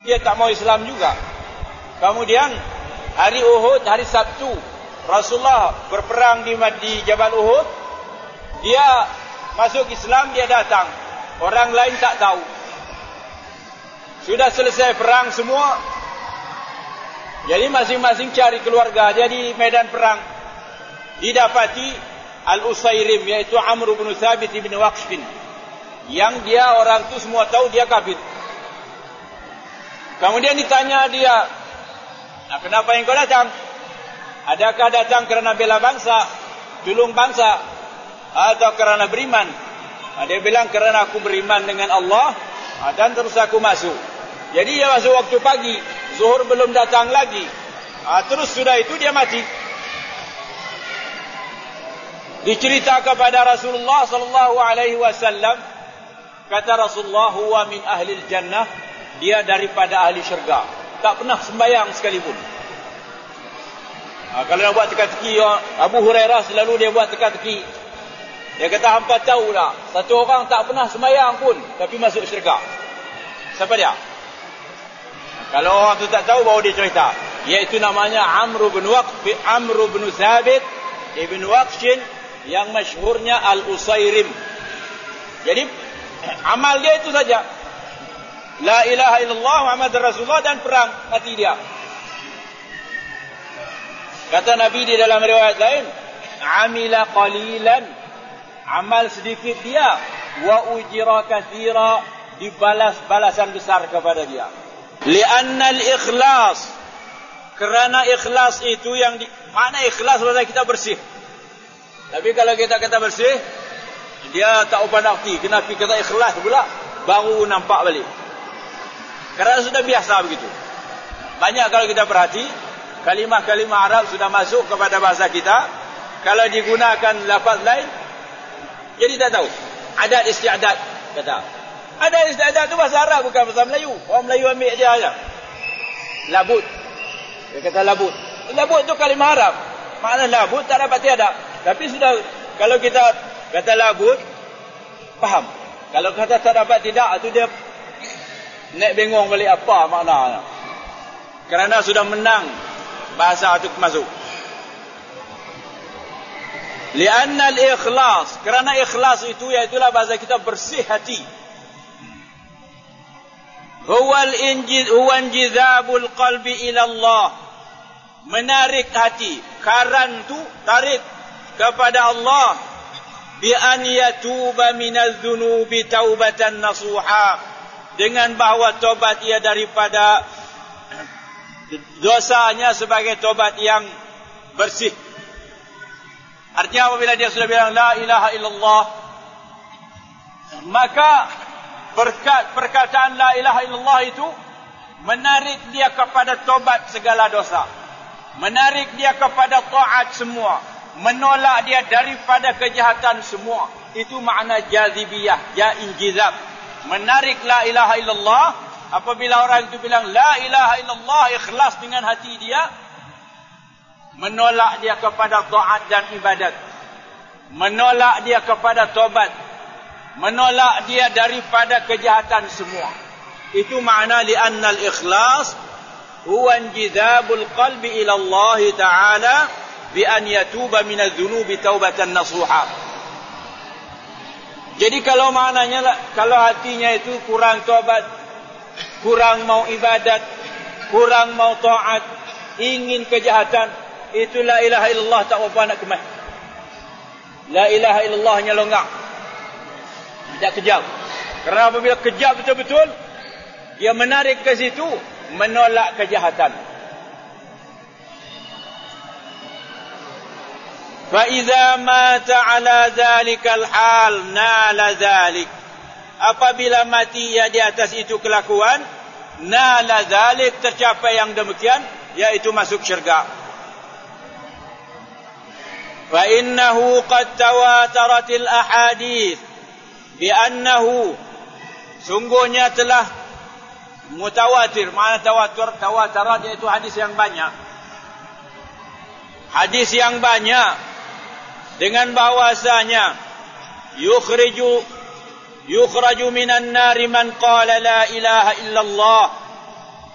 Dia tak mau Islam juga. Kemudian hari Uhud, hari Sabtu, Rasulullah berperang di Jabal Uhud. Dia masuk Islam, dia datang. Orang lain tak tahu. Sudah selesai perang semua. Jadi masing-masing cari keluarga. Jadi medan perang didapati Al-Usairim, yaitu Amr bin Thabit bin Waqshin, yang dia orang tu semua tahu dia kafir. Kemudian ditanya dia, kenapa yang kau datang? Adakah datang kerana bela bangsa, tolong bangsa, atau kerana beriman? Dia bilang kerana aku beriman dengan Allah, dan terus aku masuk. Jadi dia masuk waktu pagi, zuhur belum datang lagi. Terus sudah itu dia mati. Dicerita kepada Rasulullah sallallahu alaihi wasallam, kata Rasulullah, huwa min ahli jannah, dia daripada ahli syurga. Tak pernah sembahyang sekalipun. Kalau nak buat teka-teki, Abu Hurairah selalu dia buat teka-teki. Dia kata, hampa tahu tak, satu orang tak pernah sembahyang pun tapi masuk syurga. Siapa dia? Kalau orang tu tak tahu, baru dia cerita. Iaitu namanya Amr bin Thabit ibn Waqshin, yang masyhurnya Al-Usairim. Jadi amal dia itu saja, la ilaha illallah Muhammad Rasulullah, dan perang, mati dia. Kata Nabi di dalam riwayat lain, amila qalilan, amal sedikit dia, wa ujira katsira, dibalas balasan besar kepada dia. Li'anna al-ikhlas, kerana ikhlas itu yang mana ikhlas maksudnya kita bersih. Tapi kalau kita kata bersih, dia tak apa nak arti. Kenapa kata ikhlas pula baru nampak balik. Kerana sudah biasa begitu. Banyak kalau kita perhati, kalimah-kalimah Arab sudah masuk kepada bahasa kita. Kalau digunakan lafaz lain, jadi tak tahu. Adat istiadat kata. Adat istiadat itu bahasa Arab, bukan bahasa Melayu. Orang Melayu ambil dia aja. Labut. Dia kata labut. Labut itu kalimah Arab. Makna labut tak dapat tiada. Tapi sudah, kalau kita kata labut, faham. Kalau kata tak dapat tidak, itu dia nak bengong balik apa makna. Kerana sudah menang bahasa itu masuk. Lianna al-ikhlas, kerana ikhlas itu iaitulah bahasa kita bersih hati. Huwa injizabul qalbi ila Allah, menarik hati. Karan tu tarik kepada Allah, bi an yatuba minaz dzunubi taubatan nasuha, dengan bahawa tobat ia daripada dosanya sebagai tobat yang bersih. Artinya apabila dia sudah bilang la ilaha illallah, maka berkat perkataan la ilaha illallah itu menarik dia kepada tobat segala dosa, menarik dia kepada taat semua, menolak dia daripada kejahatan semua. Itu makna jazibiyah, ya injizab, menarik la ilaha illallah. Apabila orang itu bilang la ilaha illallah ikhlas dengan hati dia, menolak dia kepada taat dan ibadat, menolak dia kepada tobat, menolak dia daripada kejahatan semua. Itu makna li'anna al-ikhlas huwa injizabul qalbi ila Allah Ta'ala bi an yatuba minadz dzunubi taubatan nasuha. Jadi kalau maknanya, kalau hatinya itu kurang tobat, kurang mau ibadat, kurang mau taat, ingin kejahatan, itu la ilaha illallah tak apa nak kemas. La ilaha illallah hanya longgak, tidak kejam. Kerana apabila kejam betul-betul, dia menarik ke situ, menolak kejahatan. Fa idza mata ala dzalikal hal nala dzalik, apabila mati ia di atas itu kelakuan, nala dzalik, tercapai yang demikian, yaitu masuk syurga. Fa innahu qad tawataratil ahadits bi annahu, sungguhnya telah mutawatir. Mana tawatur? Tawatarat iaitu hadis yang banyak. Hadis yang banyak dengan bahwasanya yukhraju minan nari man qala la ilaha illallah,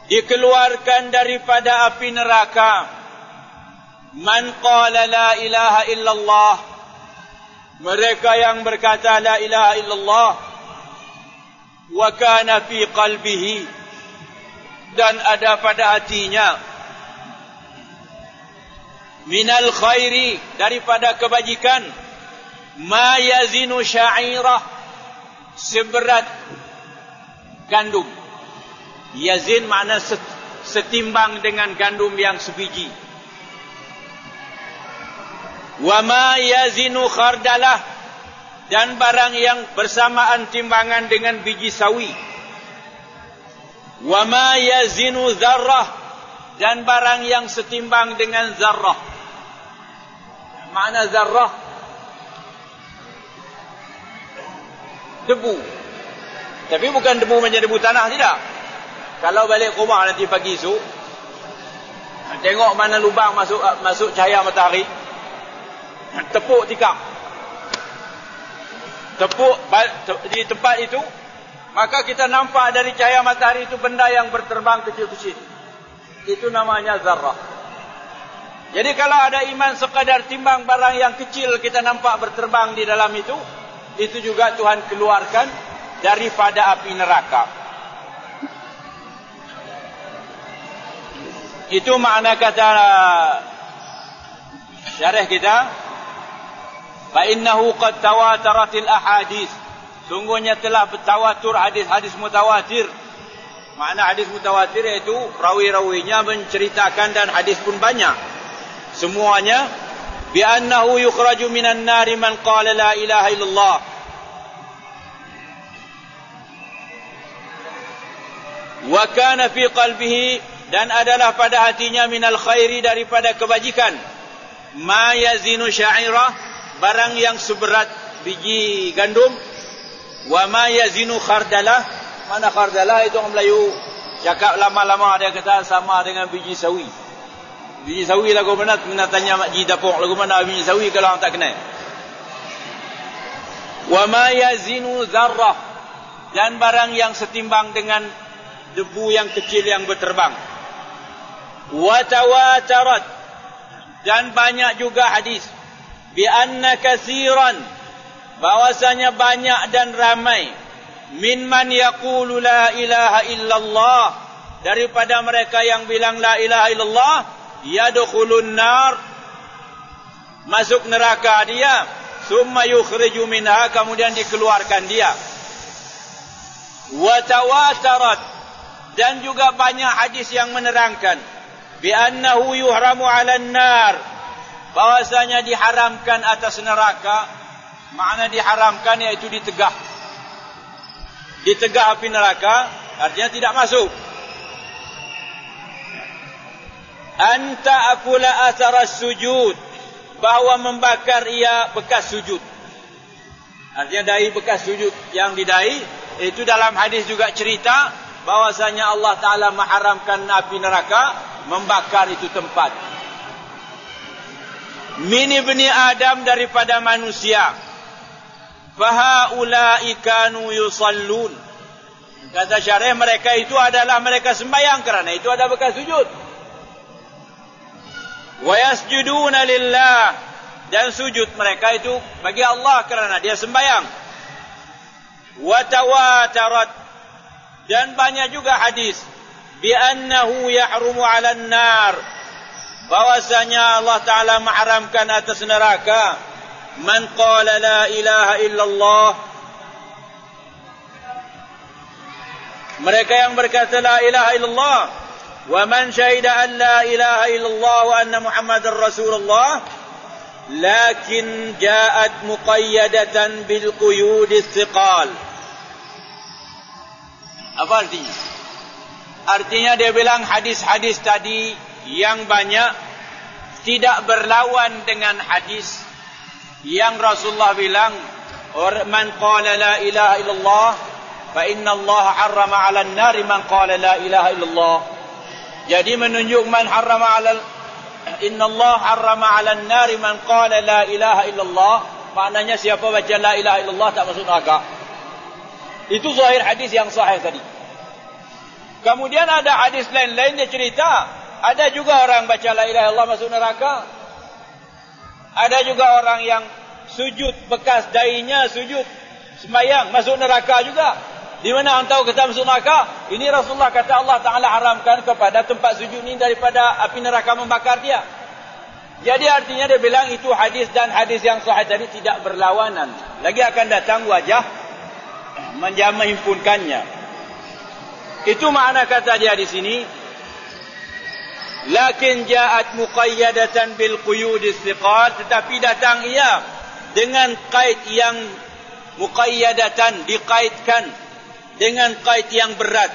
dikeluarkan daripada api neraka man qala la ilaha illallah, mereka yang berkata la ilaha illallah, wa kana fi qalbihi, dan ada pada hatinya, minal khairi, daripada kebajikan, ma yazinu sya'irah, seberat gandum. Yazin makna setimbang dengan gandum yang sebiji. Wa ma yazinu khardalah, dan barang yang bersamaan timbangan dengan biji sawi. Wa ma yazinu zarrah, dan barang yang setimbang dengan zarrah. Makna zarrah debu, tapi bukan debu macam debu tanah, tidak. Kalau balik rumah nanti pagi esok, tengok mana lubang masuk cahaya matahari, tepuk tikam, tepuk di tempat itu, maka kita nampak dari cahaya matahari itu benda yang berterbang kecil-kecil. Itu namanya zarrah. Jadi kalau ada iman sekadar timbang barang yang kecil kita nampak berterbang di dalam itu juga Tuhan keluarkan daripada api neraka. Itu makna kata syarah kita, fa innahu qad tawataratil ahadits, sungguhnya telah bertawatur hadis-hadis mutawatir. Makna hadis mutawatir iaitu rawi-rawinya menceritakan dan hadis pun banyak. Semuanya bi annahu yukhraju minan nari man qala la ilaha illallah. Wa kana fi qalbihi, dan adalah pada hatinya minal khairi, daripada kebajikan, ma yazinu sya'irah, barang yang seberat biji gandum. Wa ma yazinu khardalah, mana khardalah itu orang Melayu cakap lama-lama dia kata sama dengan biji sawi. Biji sawi lagu mana, kena tanya Mak Ji Dapur lagu mana biji sawi kalau orang tak kenal. Wa ma yazinu zarrah, dan barang yang setimbang dengan debu yang kecil yang berterbang. Wa tawatarat, dan banyak juga hadis, bi anna katsiran, bahwasanya banyak dan ramai, mimman yaqulu la ilaha illallah, daripada mereka yang bilang la ilaha illallah, yadkhulun nar, masuk neraka dia, summa yukhriju minha, kemudian dikeluarkan dia. Wa tawatarat, dan juga banyak hadis yang menerangkan bi annahu yuhramu 'alan nar, bahwasanya diharamkan atas neraka. Makna diharamkan iaitu ditegah. Ditegah api neraka artinya tidak masuk. Anta akula athara sujud, bahwa membakar ia bekas sujud. Artinya dai bekas sujud yang didai, itu dalam hadis juga cerita bahwasanya Allah Ta'ala mengharamkan api neraka, membakar itu tempat. Min ibni Adam, daripada manusia. Fahaulai kanu yusallun, kata syarih, mereka itu adalah mereka sembahyang kerana itu ada bekas sujud. Wa yasjuduna lillah, dan sujud mereka itu bagi Allah kerana dia sembahyang. Wa tawatarat, dan banyak juga hadis bi annahu yahrumu 'alan nar, bahwasanya Allah Ta'ala mengharamkan atas neraka, man qala la ilaha illallah, mereka yang berkata la ilaha illallah, wa man syahida an la ilaha illallah wa anna muhammadar rasulullah, lakin ja'at muqayyadatan bil quyudis thiqal. Apa artinya? Artinya dia bilang hadis-hadis tadi yang banyak tidak berlawan dengan hadis yang Rasulullah bilang, man qala la ilaha illallah fa inna Allah harrama 'alan nar man qala la ilaha illallah. Jadi menunjuk man harrama 'alal inna Allah harrama 'alan nar man qala la ilaha illallah, maknanya siapa baca la ilaha illallah tak masuk neraka. Itu zahir hadis yang sahih tadi. Kemudian ada hadis lain-lain dia cerita, ada juga orang baca la ilaha illallah masuk neraka. Ada juga orang yang sujud, bekas dahinya sujud sembahyang masuk neraka juga. Di mana orang tahu kita masuk neraka? Ini Rasulullah kata Allah Ta'ala haramkan kepada tempat sujud ini daripada api neraka membakar dia. Jadi artinya dia bilang itu hadis dan hadis yang sahih tadi tidak berlawanan. Lagi akan datang wajah menghimpunkannya. Itu makna kata dia di sini. Lakin ja'at muqayyadatan bil quyud istiqal, tetapi datang ia dengan kait yang muqayyadatan, dikaitkan dengan kait yang berat,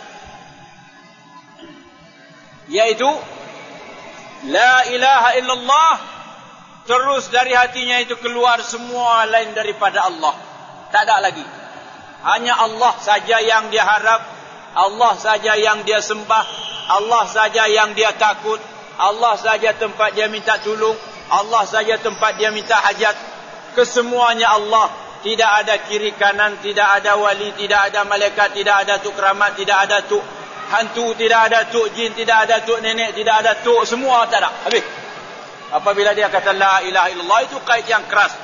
yaitu la ilaha illallah, terus dari hatinya itu keluar semua lain daripada Allah. Tak ada lagi, hanya Allah saja yang dia harap, Allah saja yang dia sembah, Allah saja yang dia takut, Allah saja tempat dia minta tolong, Allah saja tempat dia minta hajat. Kesemuanya Allah. Tidak ada kiri kanan, tidak ada wali, tidak ada malaikat, tidak ada tuk keramat, tidak ada tuk hantu, tidak ada tuk jin, tidak ada tuk nenek, tidak ada tuk, semua tak ada. Habis. Apabila dia kata la ilaha illallah, itu kait yang keras.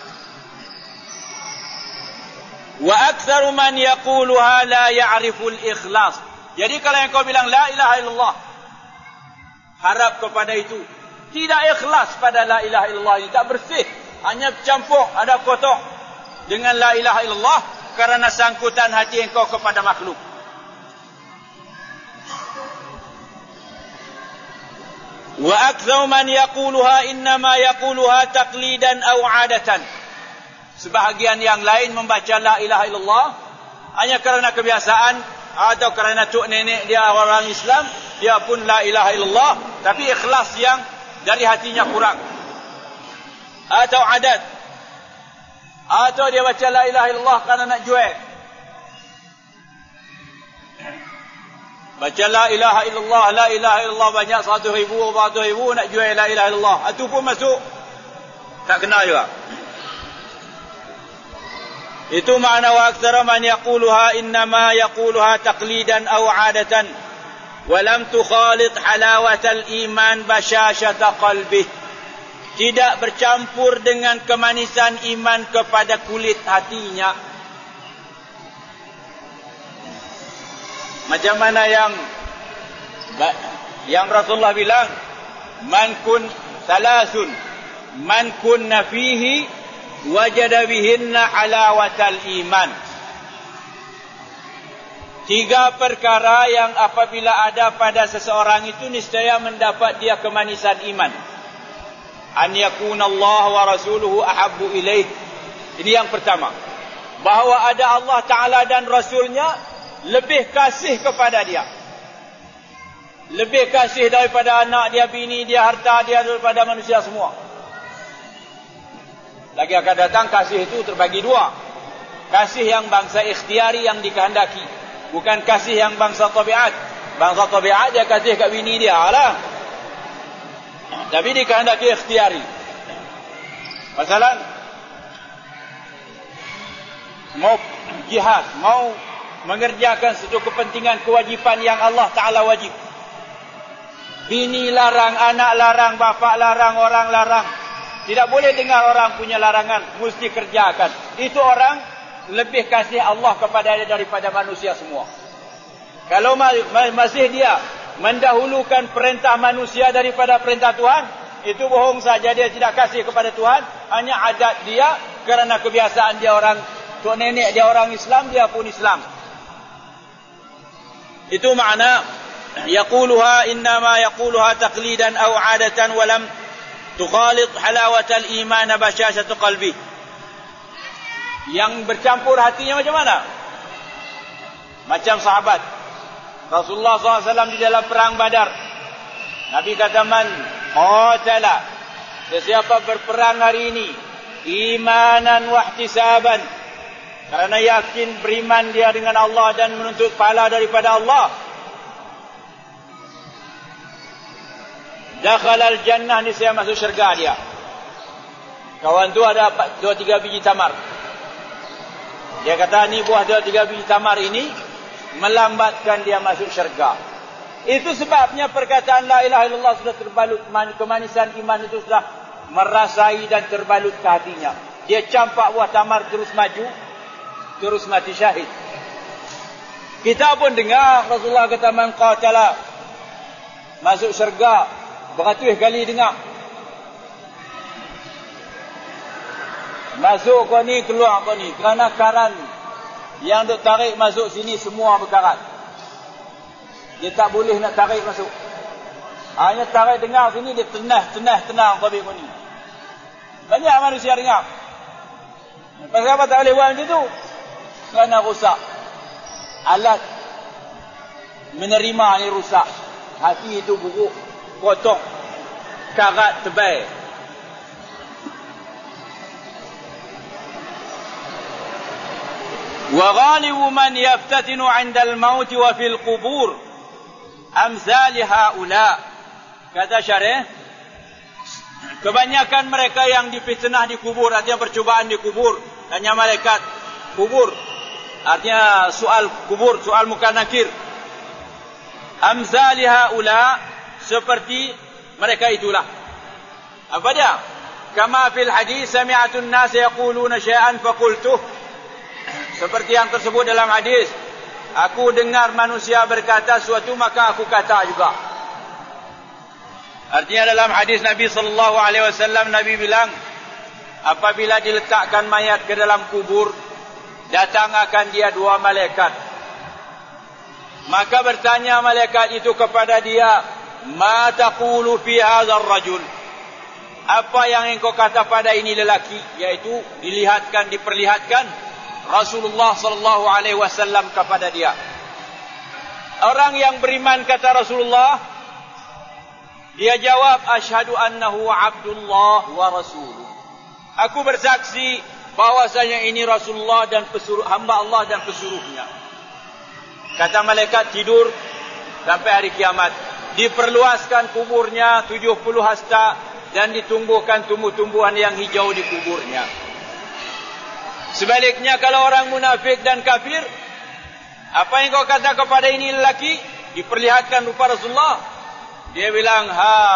Wa aktsaru man yaquluha la ya'riful ikhlas. Jadi kalau yang kau bilang la ilaha illallah, harap kepada itu, tidak ikhlas pada la ilaha illallah ini, tak bersih, hanya campur, ada kotor dengan la ilaha illallah karena sangkutan hati engkau kepada makhluk. Wa aktsaru man yaquluha innama yaquluha taqlidan aw 'adatan. Sebahagian yang lain membaca la ilaha illallah hanya kerana kebiasaan atau kerana tok nenek dia orang Islam, dia pun la ilaha illallah, tapi ikhlas yang dari hatinya kurang. Atau adat, atau dia baca la ilaha illallah kerana nak jual. Baca la ilaha illallah banyak 100,000, 400,000 nak jual la ilaha illallah. Itu pun masuk tak kena juga. Itu makna wa aktsara man yaquluha innama yaquluha taqlidan aw 'adatan wa lam tukhalit halawatal iman bashashata qalbih. Tidak bercampur dengan kemanisan iman kepada kulit hatinya. Macam mana yang Rasulullah bilang, man kun salasun man kunna fihi wajada bihinna halawatal iman. 3 perkara yang apabila ada pada seseorang itu niscaya mendapat dia kemanisan iman. An yakuna Allah wa rasuluhu ahabbu ilaih. Ini yang pertama, bahawa ada Allah Ta'ala dan Rasulnya lebih kasih kepada dia, lebih kasih daripada anak dia, bini dia, harta dia, daripada manusia semua. Lagi akan datang kasih itu terbagi 2. Kasih yang bangsa ikhtiari yang dikehendaki, bukan kasih yang bangsa tabiat. Bangsa tabiat dia kasih kat bini dia lah, tapi dikehendaki ikhtiari. Masalah mau jihad, mau mengerjakan satu kepentingan kewajipan yang Allah Ta'ala wajib. Bini larang, anak larang, bapa larang, orang larang. Tidak boleh dengar orang punya larangan, mesti kerjakan. Itu orang lebih kasih Allah kepada dia daripada manusia semua. Kalau masih dia mendahulukan perintah manusia daripada perintah Tuhan, itu bohong saja, dia tidak kasih kepada Tuhan, hanya adat dia kerana kebiasaan dia orang tok nenek dia orang Islam, dia pun Islam. Itu makna yaquluha innama yaquluha taqlidan aw 'adatan wa lam tukhalit halawatal iman bashashatu qalbi. Yang bercampur hatinya macam mana? Macam sahabat Rasulullah SAW di dalam perang Badar. Nabi kata, man qatala, sesiapa berperang hari ini imanan wa ihtisaban, kerana yakin beriman dia dengan Allah dan menuntut pahala daripada Allah, dakhala al-jannah, ni saya masuk syurga dia. Kawan tu ada 2-3 biji tamar. Dia kata, ni buah 2-3 biji tamar ini melambatkan dia masuk syurga. Itu sebabnya perkataan la ilaha illallah sudah terbalut kemanisan iman itu sudah merasai dan terbalut ke hatinya. Dia campak buah tamar terus maju, terus mati syahid. Kita pun dengar Rasulullah kata man qatala masuk syurga beratus kali dengar. Masuk kau ni, keluar kau ni. Kerana karan yang duk tarik masuk sini semua berkarat. Dia tak boleh nak tarik masuk. Hanya tarik dengar sini, dia tenang tabik kau ni. Banyak manusia dengar. Pasal apa tak boleh buat macam tu? Kerana rusak. Alat menerima ni rusak. Hati itu buruk, kotor, karat tebal. وغالب من يفتتن عند الموت وفي القبور أمثال هؤلاء. Kata syarih, kebanyakan mereka yang difitnah di kubur, artinya percubaan di kubur, hanya malaikat kubur, artinya soal kubur, soal muka nakir. Amthal haula, seperti mereka itulah. Apa dia? Kama fil hadis sami'atun nas yaquluna syai'an faqultuh. Seperti yang tersebut dalam hadis, aku dengar manusia berkata sesuatu maka aku kata juga. Artinya dalam hadis Nabi SAW, Nabi bilang, apabila diletakkan mayat ke dalam kubur, datang akan dia dua malaikat. Maka bertanya malaikat itu kepada dia, ma taqulu fi hadzal rajul? Apa yang engkau kata pada ini lelaki? Yaitu diperlihatkan Rasulullah sallallahu alaihi wasallam kepada dia. Orang yang beriman kata Rasulullah, dia jawab asyhadu annahu abdullah wa rasuluh. Aku bersaksi bahwasanya ini Rasulullah dan hamba Allah dan pesuruhnya. Kata malaikat tidur sampai hari kiamat. Diperluaskan kuburnya 70 hasta dan ditumbuhkan tumbuh-tumbuhan yang hijau di kuburnya. Sebaliknya kalau orang munafik dan kafir, apa yang kau kata kepada ini lelaki? Diperlihatkan rupa Rasulullah. Dia bilang,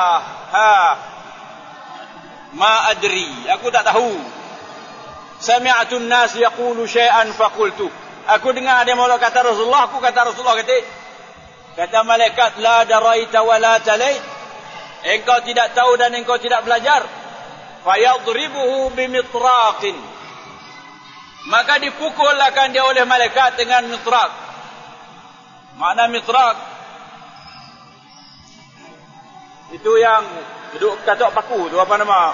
ma adri, aku tak tahu. Sami'atun nas yaqulu syai'an faqultu. Aku dengar dia mahu kata Rasulullah, aku kata Rasulullah kata malaikat, la daraita wa la talait. Engkau tidak tahu dan engkau tidak belajar. Fayadribuhu bimitraqin. Maka dipukulkan dia oleh malaikat dengan mitrak. Makna mitrak itu yang duduk katok paku tu, apa nama?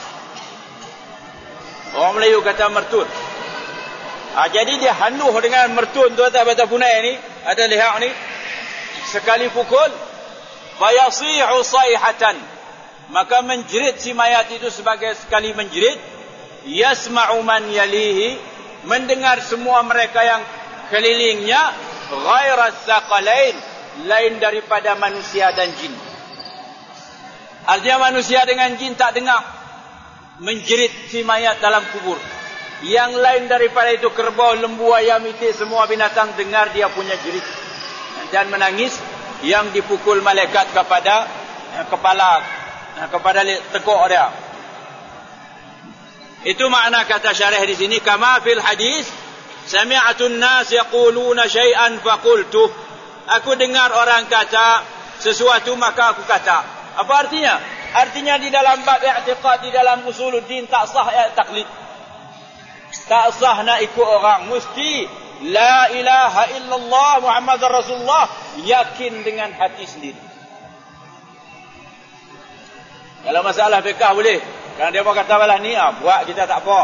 Orang Melayu kata mertun. Jadi dia handuh dengan mertun tu atas batang punai ni, atas leher ni. Sekali pukul, fayasihu sayhatan. Maka menjerit si mayat itu sebagai sekali menjerit. Yasma'u man yalihi, mendengar semua mereka yang kelilingnya, ghairas saqalain, lain daripada manusia dan jin. Artinya manusia dengan jin tak dengar menjerit si mayat dalam kubur. Yang lain daripada itu kerbau, lembu, ayam, itik, semua binatang dengar dia punya jerit dan menangis yang dipukul malaikat kepada kepala, kepada tekuk dia. Itu makna kata syarih di sini, kama fil hadis sami'atun nas yaquluna syai'an faqultu. Aku dengar orang kata sesuatu maka aku kata. Apa artinya? Artinya di dalam bab i'tiqad, di dalam usuluddin tak sah taklid. Tak sah nak ikut orang. Mesti la ilaha illallah Muhammadar Rasulullah, yakin dengan hati sendiri. Kalau masalah fiqh boleh. Kalau dia mau kata balah ni, buat kita tak apa.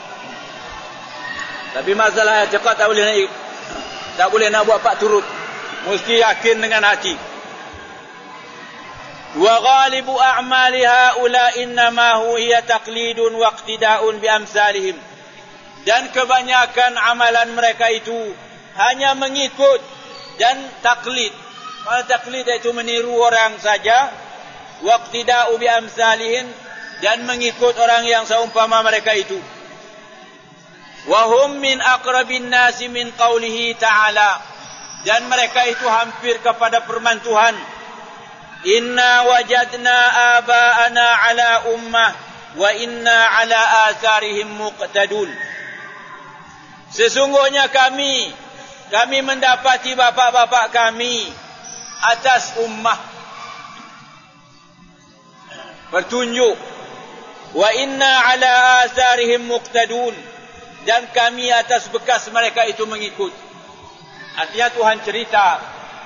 Tapi masalah i'tiqad tak boleh nak buat pak turut. Mesti yakin dengan hati. Wa ghalibu a'mali haula innama hiya taqlidun wa iqtida'un bi amsalihim. Dan kebanyakan amalan mereka itu hanya mengikut dan taklid. Mana taklid itu meniru orang saja. Wa iqtida'u bi amsalihim, dan mengikut orang yang seumpama mereka itu. Wa hum min aqrabin nasi min qawlihi ta'ala. dan mereka itu hampir kepada firman Tuhan, inna wajadna aba'ana ala ummah wa inna ala atharihim muqtadun. Sesungguhnya kami mendapati bapa-bapa kami atas ummah bertunjuk, wa inna ala atharihim muqtadun, dan kami atas bekas mereka itu mengikut. Artinya Tuhan cerita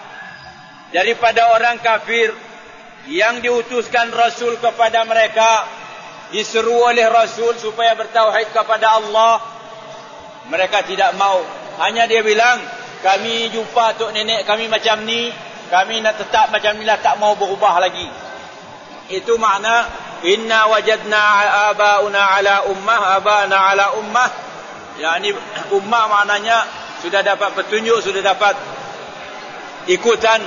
daripada orang kafir yang diutuskan Rasul kepada mereka, diseru oleh Rasul supaya bertauhid kepada Allah. Mereka tidak mau. Hanya dia bilang, kami jumpa tok nenek kami macam ni, kami nak tetap macam ni lah, tak mau berubah lagi. Itu makna inna wajadna aba'una ala ummah. Yani ummah maknanya sudah dapat petunjuk, sudah dapat ikutan.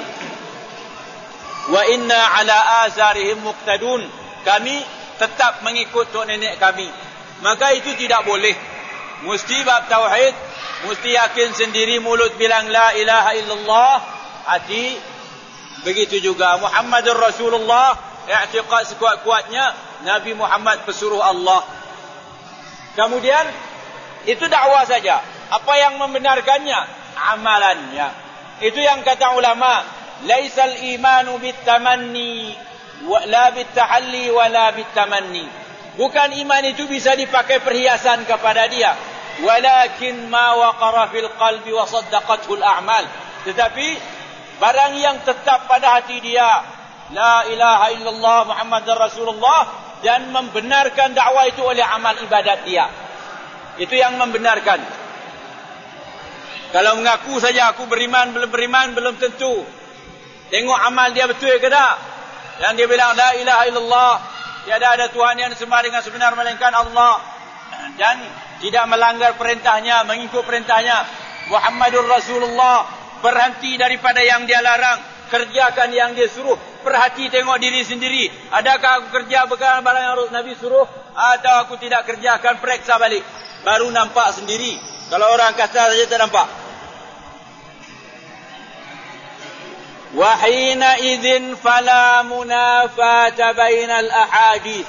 Wa inna ala azarihim muqtadun, kami tetap mengikut tok nenek kami. Maka itu tidak boleh. Mesti bab tauhid, mesti yakin sendiri, mulut bilang la ilaha illallah, hati begitu juga Muhammadur Rasulullah, i'tiqad sekuat-kuatnya Nabi Muhammad pesuruh Allah. Kemudian itu dakwah saja. Apa yang membenarkannya? Amalannya. Itu yang kata ulama, laisal imanu bitamanni la bitahalli wala bitamanni. Bukan iman itu bisa dipakai perhiasan kepada dia, walakin ma waqara fil qalbi wa saddaqathu al a'mal. Tetapi barang yang tetap pada hati dia, la ilaha illallah Muhammadur Rasulullah, dan membenarkan dakwah itu oleh amal ibadat dia. Itu yang membenarkan. Kalau mengaku saja aku beriman, belum tentu. Tengok amal dia betul ke tak. Yang dia bilang la ilaha illallah, tiada ada Tuhan yang disembah dengan sebenar melainkan Allah, dan tidak melanggar perintahnya, mengikut perintahnya. Muhammadur Rasulullah, berhenti daripada yang dia larang, kerjakan yang dia suruh. Perhati, tengok diri sendiri. Adakah aku kerja barang yang Nabi suruh, atau aku tidak kerjakan? Periksa balik, baru nampak sendiri. Kalau orang kata saja tak nampak. Wa hina idzin fala munafata bainal ahadits.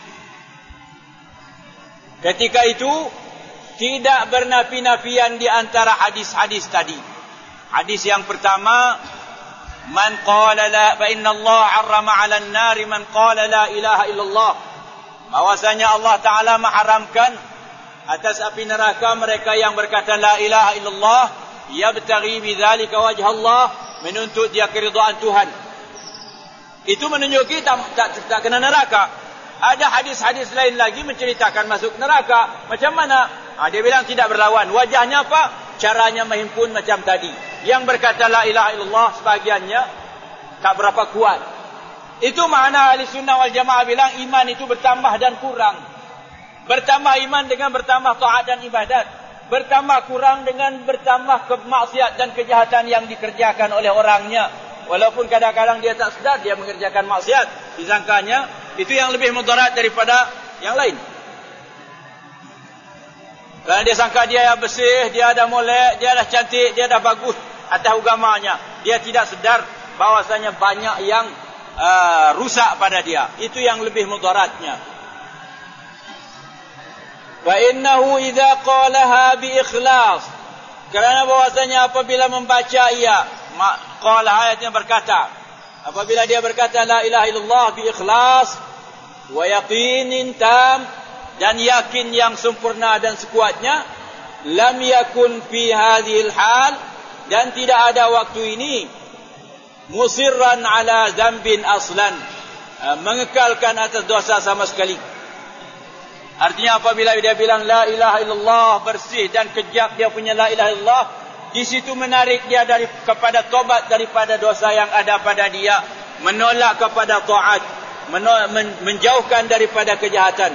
Ketika itu tidak bernafi-nafian di antara hadis-hadis tadi. Hadis yang pertama, man qala la fa inna Allah harrama 'alan nari man qala la ilaha illallah. Bahwasanya Allah Taala mengharamkan atas api neraka mereka yang berkata la ilaha illallah, yabtaghi bidzalika wajh Allah, menuntut dia keridhaan Tuhan. Itu menunjuki tak kena neraka. Ada hadis-hadis lain lagi menceritakan masuk neraka. Macam mana? Dia bilang tidak berlawan. Wajahnya apa? Caranya menghimpun macam tadi. Yang berkata la ilaha illallah sebahagiannya tak berapa kuat. Itu makna ahli sunnah wal jamaah bilang iman itu bertambah dan kurang. Bertambah iman dengan bertambah taat dan ibadat. Bertambah kurang dengan bertambah kemaksiat dan kejahatan yang dikerjakan oleh orangnya. Walaupun kadang-kadang dia tak sedar dia mengerjakan maksiat, disangkanya itu yang lebih mudarat daripada yang lain. Kerana dia sangka dia bersih, dia dah molek, dia dah cantik, dia dah bagus atas agamanya. Dia tidak sedar bahawasanya banyak yang rusak pada dia. Itu yang lebih mudaratnya. Fa innahu idza qalaha bi ikhlas, kerana bahwasanya apabila membaca ia, qala ayatnya berkata, apabila dia berkata la ilaha illallah bi ikhlas wa yaqinin tam, dan yakin yang sempurna dan sekuatnya, lam yakun fi hadhil hal, dan tidak ada waktu ini musirran ala dzambin aslan, mengekalkan atas dosa sama sekali. Artinya apabila dia bilang la ilaha illallah, bersih dan kejap dia punya la ilaha illallah, di situ menarik dia kepada tobat daripada dosa yang ada pada dia, menolak kepada taat, menjauhkan daripada kejahatan.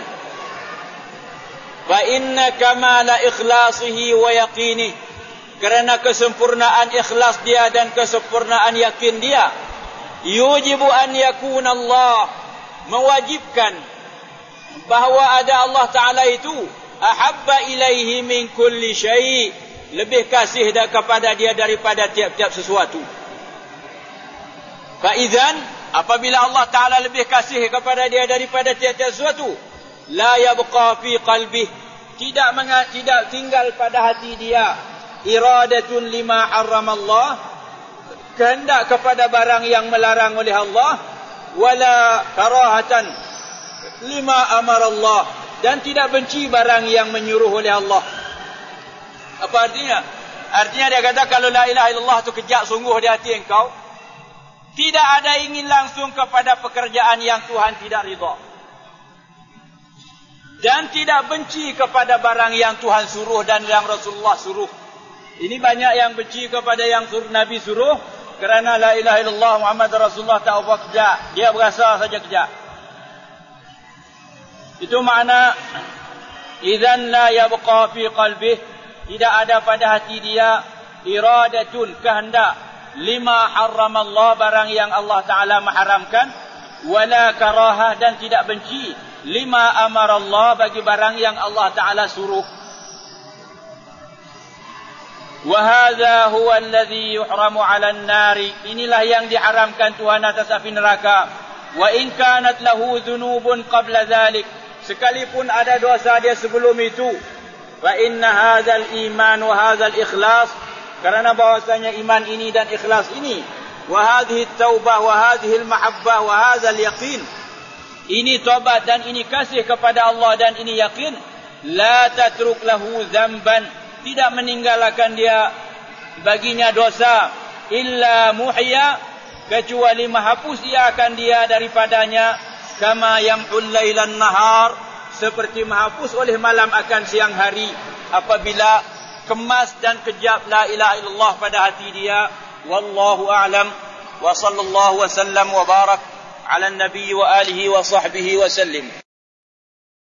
Fa inna kamala ikhlasihi wa yaqini, kerana kesempurnaan ikhlas dia dan kesempurnaan yakin dia, yujibu an yakuna Allah, mewajibkan bahawa ada Allah Ta'ala itu ahabba ilaihi min kulli syai', lebih kasih kepada dia daripada tiap-tiap sesuatu. Faidzan, apabila Allah Ta'ala lebih kasih kepada dia daripada tiap-tiap sesuatu, la yabqa fi qalbih, tidak tinggal pada hati dia iradatun lima harramallah, kehendak kepada barang yang melarang oleh Allah, wala karahatan lima amarallah, dan tidak benci barang yang menyuruh oleh Allah. Apa artinya? Artinya dia kata kalau la ilaha illallah itu kejap sungguh di hati engkau, tidak ada ingin langsung kepada pekerjaan yang Tuhan tidak ridha, dan tidak benci kepada barang yang Tuhan suruh dan yang Rasulullah suruh. Ini banyak yang benci kepada yang Nabi suruh, kerana la ilaha illallah Muhammad Rasulullah tak apa kerja, dia berasa saja kerja. Itu makna idzan la yabqa fi qalbih, tidak ada pada hati dia iradatun, kehendak, lima harramallah, barang yang Allah Ta'ala mengharamkan, wala karahah, dan tidak benci, lima amarallah, bagi barang yang Allah Ta'ala suruh. Wa hadza huwa alladhi yuhramu 'ala an-nari, inilah yang diharamkan Tuhan atas api neraka. Wa in kanat lahu dhunubun qabla dhalik, sekalipun ada dosa dia sebelum itu. Fa inna hadzal iman wa hadzal ikhlas, karena bahwasanya iman ini dan ikhlas ini, wa hadhihi taubah wa hadhihi al-mahabbah wa hadzal yaqin, ini taubat dan ini kasih kepada Allah dan ini yakin, la tatruk lahu dzamban, tidak meninggalkan dia baginya dosa, illa muhya, kecuali menghapus ia akan dia daripadanya, kama yamhul lailan nahar, seperti menghapus oleh malam akan siang hari, apabila kemas dan kejap la ilaha illallah pada hati dia. Wallahu a'lam, wa sallallahu wa sallam wa barak ala nabi wa alihi wa sahbihi wa sallim.